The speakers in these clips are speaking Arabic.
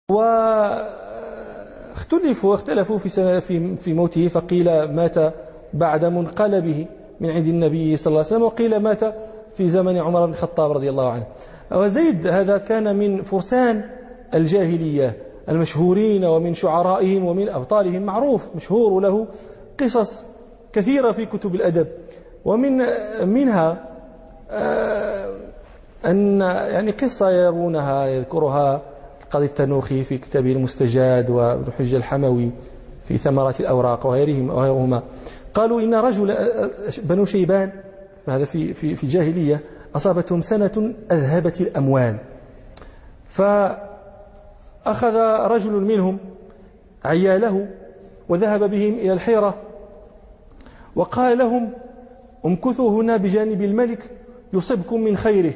واختلفوا في موته، فقيل مات بعد منقلبه من عند النبي صلى الله عليه وسلم، وقيل مات في زمن عمر بن الخطاب رضي الله عنه. وزيد هذا كان من فرسان الجاهلية المشهورين، ومن شعرائهم ومن أبطالهم، معروف مشهور، وله قصص كثيرة في كتب الأدب. ومنها أن يعني قصة يرونها يذكرها القاضي التنوخي في كتابه المستجاد، وابن حجة الحموي في ثمرات الأوراق وغيرهما. قالوا إن رجل بنو شيبان، هذا في الجاهلية، أصابتهم سنة أذهبت الأموال، فأخذ رجل منهم عياله وذهب بهم إلى الحيرة، وقال لهم: امكثوا هنا بجانب الملك يصبكم من خيره،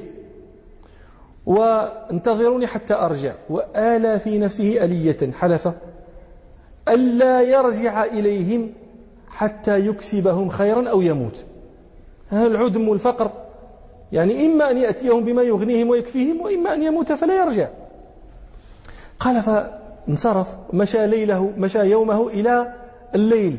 وانتظروني حتى أرجع. وآلى في نفسه ألية، حلف ألا يرجع إليهم حتى يكسبهم خيرا أو يموت. هذا العدم والفقر، يعني إما أن يأتيهم بما يغنيهم ويكفيهم، وإما أن يموت فلا يرجع. قال فانصرف، مشى يومه إلى الليل،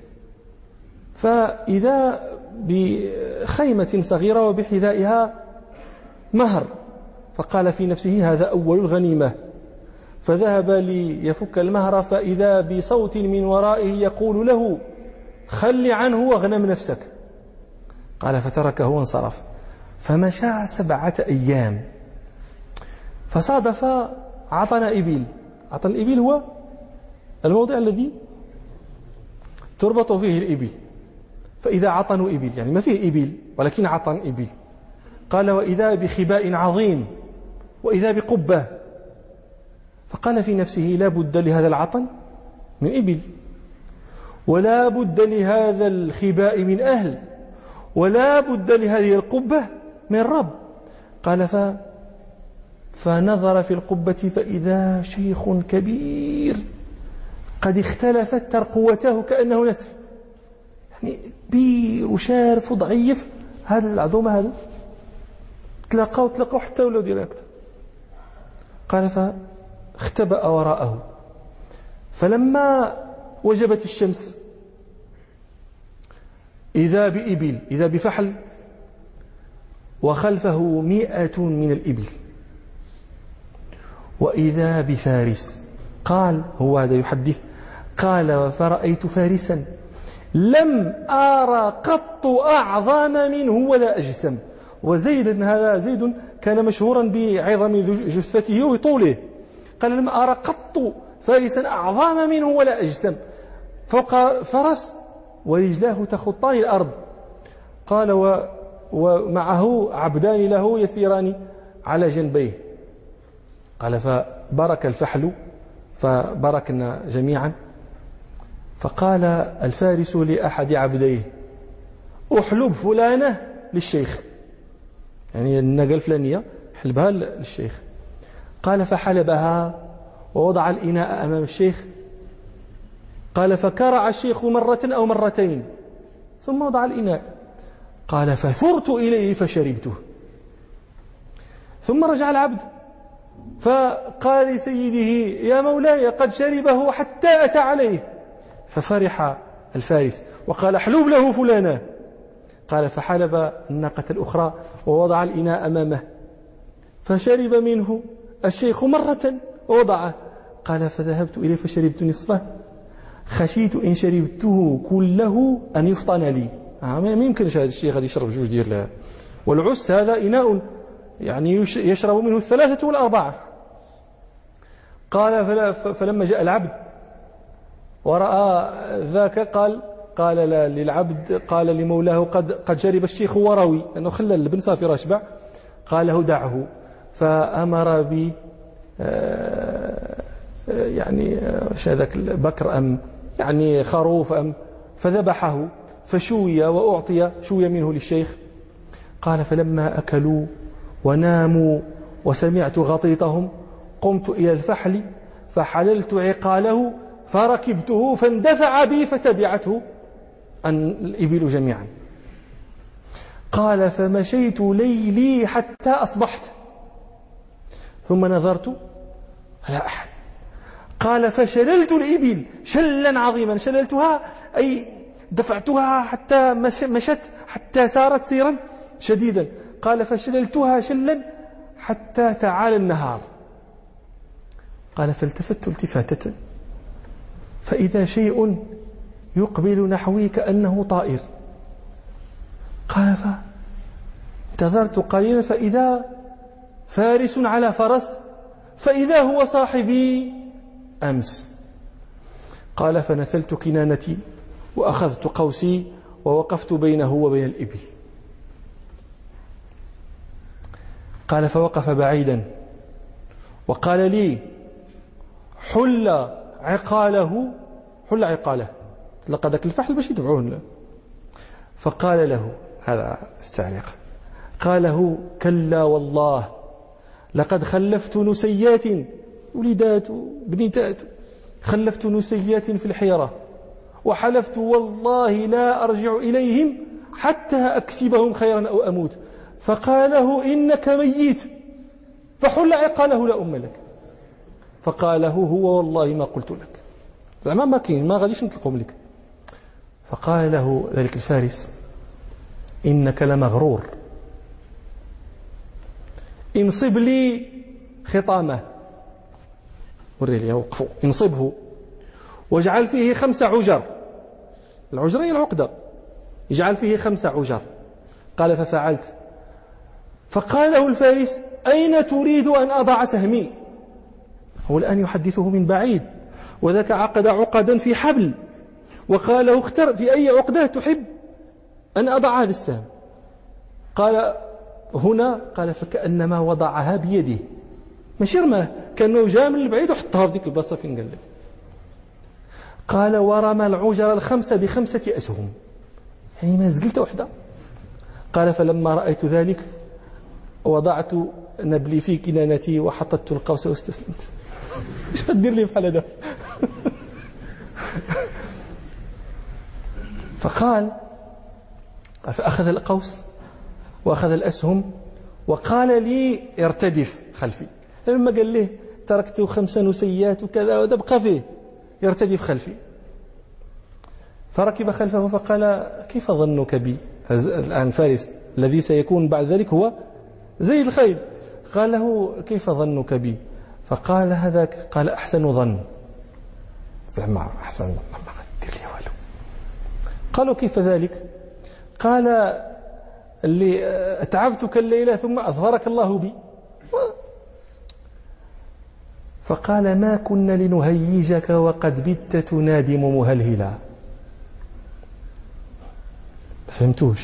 فإذا بخيمة صغيرة وبحذائها مهر، فقال في نفسه: هذا أول الغنيمة. فذهب ليفك المهر، فإذا بصوت من ورائه يقول له: خل عنه واغنم نفسك. قال فتركه وانصرف. فمشى 7 أيام، فصادف عطن إبل. عطن الإبل هو الموضع الذي تربط فيه الإبل، فإذا عطنوا إبل، يعني ما فيه إبل ولكن عطن إبل. قال: وإذا بخباء عظيم، وإذا بقبة. فقال في نفسه: لا بد لهذا العطن من إبل، ولا بد لهذا الخباء من أهل، ولا بد لهذه القبة من رب. قال فنظر في القبة فإذا شيخ كبير قد اختلفت ترقوته كأنه نسر، يعني كبير وشارف وضعيف. هذا العظومة هذا تلاقوا حتى ولو ديال أكثر. قال فاختبأ وراءه، فلما وجبت الشمس إذا بإبل، إذا بفحل، وخلفه 100 من الإبل، وإذا بفارس. قال هو هذا يحدث، قال: فرأيت فارسا لم أرى قط أعظم منه ولا أجسم. وزيد هذا زيد كان مشهورا بعظم جثته وطوله. قال: لم أرى قط فارسا أعظم منه ولا أجسم، فوق فرس ورجلاه تخطان الأرض. قال: ومعه عبدان له يسيران على جنبيه. قال: فبرك الفحل، فبركنا جميعا. فقال الفارس لأحد عبديه: أحلب فلانة للشيخ، يعني الناقة الفلانية حلبها للشيخ. قال: فحلبها ووضع الإناء أمام الشيخ. قال: فكرع الشيخ مرة أو مرتين ثم وضع الإناء. قال: فثرت إليه فشربته. ثم رجع العبد فقال لسيده: يا مولاي قد شربه حتى أتى عليه. ففرح الفارس وقال: احلب له فلانة. قال: فحلب الناقة الأخرى ووضع الإناء أمامه، فشرب منه الشيخ مرة ووضعه. قال: فذهبت إليه فشربت نصفه، خشيت إن شربته كله أن يفطن لي. ما يمكنش هذا الشيخ هذا يشرب 2 ديال، والعس هذا إناء يعني يشرب منه 3 ولا 4. قال: فلما جاء العبد ورأى ذاك قال للعبد، قال لمولاه: قد شرب الشيخ وروي، أنه خلى البن صافي راشبع. قال له: دعه. فأمر ب يعني هذاك بكر أم يعني خروف أم، فذبحه فشوي وأعطي شوي منه للشيخ. قال: فلما أكلوا وناموا وسمعت غطيطهم قمت إلى الفحل فحللت عقاله فركبته فاندفع بي فتبعته الإبل جميعا. قال: فمشيت ليلي حتى أصبحت، ثم نظرت لا أحد، قال فشللت الإبل شلا عظيما، شللتها أي دفعتها حتى مشت، حتى سارت سيرا شديدا. قال فشللتها شلا حتى تعالى النهار. قال فالتفت التفاتة فإذا شيء يقبل نحوي كأنه طائر. قال فانتظرت قليلا فإذا فارس على فرس، فإذا هو صاحبي أمس. قال فنثلت كنانتي وأخذت قوسي ووقفت بينه وبين الإبل. قال فوقف بعيدا وقال لي حل عقاله، حل عقاله، لقد الفحل باش يتبعوه. فقال له هذا السارق، قال له كلا والله لقد خلفت نسيات، ولدات بنتات، خلفت نسيات في الحيرة، وحلفت والله لا أرجع إليهم حتى أكسبهم خيرا أو أموت. فقال له إنك ميت، فحل عقاله لا أم لك. فقال له هو والله ما قلت لك، زعما ما كاين، ما غاديش نطلقهم لك. فقال له ذلك الفارس إنك لمغرور، انصب لي خطامه، وري لي وقفوا، انصبه واجعل فيه 5 عجر، العجر هي العقدة، اجعل فيه 5 عجر. قال ففعلت. فقال له الفارس أين تريد أن أضع سهمي؟ هو الآن يحدثه من بعيد، وذاك عقد عقدا في حبل، وقال له اختر في أي عقدة تحب أن أضع هذا السهم. قال هنا، قال فكأنما وضعها بيده، ماشي رماه، كأنه جاء من البعيد وحطها في ذيك البلاصة فين قال له. قال ورمى العجر ال5 ب5 أسهم، يعني ما زقلت وحده. قال فلما رأيت ذلك وضعت نبلي في كنانتي وحطت القوس واستسلمت. ايش غدير لي بحال هذا؟ فقال فأخذ القوس وأخذ الأسهم وقال لي ارتدف خلفي. لما قال له تركت 5 نسيات وكذا ودبقى فيه، يرتدف خلفي. فركب خلفه فقال كيف ظنك بي؟ الآن فارس الذي سيكون بعد ذلك هو زيد الخيل. قال له كيف ظنك بي؟ فقال هذاك، قال أحسن ظن، زعما أحسن ظن ما غدير لي والو. قالوا كيف ذلك؟ قال اللي أتعبتك الليلة ثم أظهرك الله بي. فقال ما كنا لنهيجك وقد بت تنادم مهلهلا. فهمتوش؟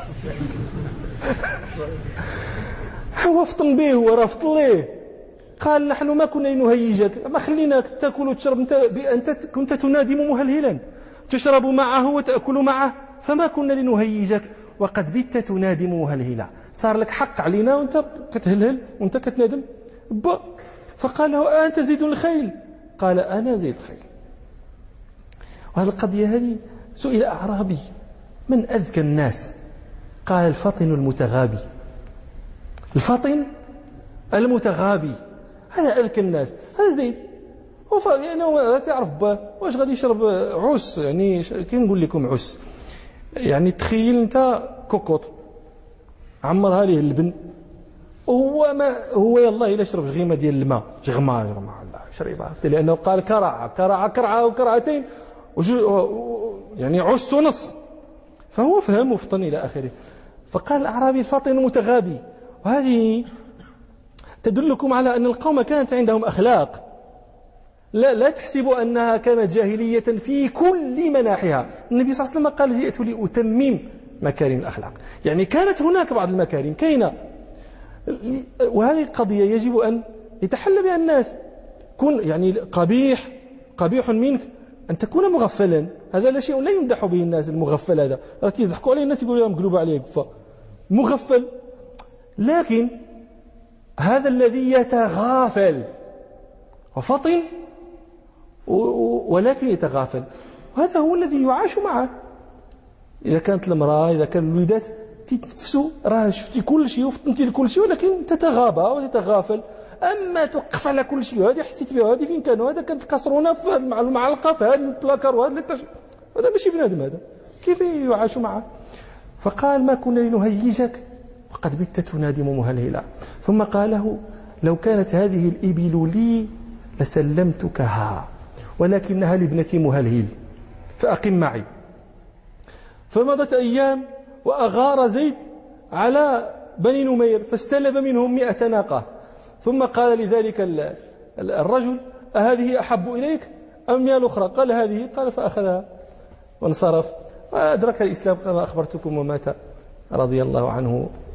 هو فطن به ورفض ليه. قال نحن ما كنا لنهيجك، ما خليناك تأكل وتشرب، أنت كنت تنادم مهلهلا، تشرب معه وتأكل معه، فما كنا لنهيجك وقد بت تنادم مهلهلا. صار لك حق علينا وانت كتهلهل وانت كتنادم. فقال له أنت زيد الخيل؟ قال أنا زيد الخيل. وهذه القضية هذه سئل أعرابي من أذكى الناس؟ قال الفطن المتغابي. الفطن المتغابي هذا أذكى الناس، هذا زيد. يعني تعرف واش غادي يشرب عس، يعني كي نقول لكم عس، يعني تخيل انت كوكوط عمرها ليه اللبن، وهو ما هو يلا الا شرب غيمه ديال الماء، جغمه لا شربها، لانه قال كرعه وكرعتين يعني عس ونص، فهو فهم وفطن الى اخره. فقال الاعرابي الفاطن المتغابي. وهذه تدلكم على ان القوم كانت عندهم اخلاق، لا تحسبوا أنها كانت جاهلية في كل مناحها. النبي صلى الله عليه وسلم قال جئت لأتمم مكارم الأخلاق، يعني كانت هناك بعض المكارم كاينة، وهذه قضية يجب أن يتحلى بها الناس. كن يعني قبيح منك أن تكون مغفلا، هذا لا شيء لا يمدح به الناس. المغفل هذا يضحكوا عليه الناس، يقولوا مقلوب عليه مغفل. لكن هذا الذي يتغافل وفطن ولكن يتغافل، وهذا هو الذي يعاش معه. إذا كانت المرأة، إذا كان الوليدات تتنفسوا، راه شفتي كل شيء وفطنتي لكل شيء، ولكن تتغابى وتتغافل. أما توقف على كل شيء، هذه حسيت بها، هذه فين كانوا، هذا كانت الكسرونه مع المعلقة في هذا البلاكار، وهذا هذا ماشي بنادم، هذا كيف يعاش معه؟ فقال ما كنا لنهيجك وقد بت تنادم مهلهلا. ثم قال له لو كانت هذه الإبل لي لسلمتكها ولكنها لابنتي مهلهل فأقم معي. فمضت أيام وأغار زيد على بني نمير فاستلب منهم 100 ناقة، ثم قال لذلك الرجل أهذه أحب إليك أم يا الأخرى؟ قال هذه. قال فأخذها وانصرف وأدرك الإسلام كما أخبرتكم ومات رضي الله عنه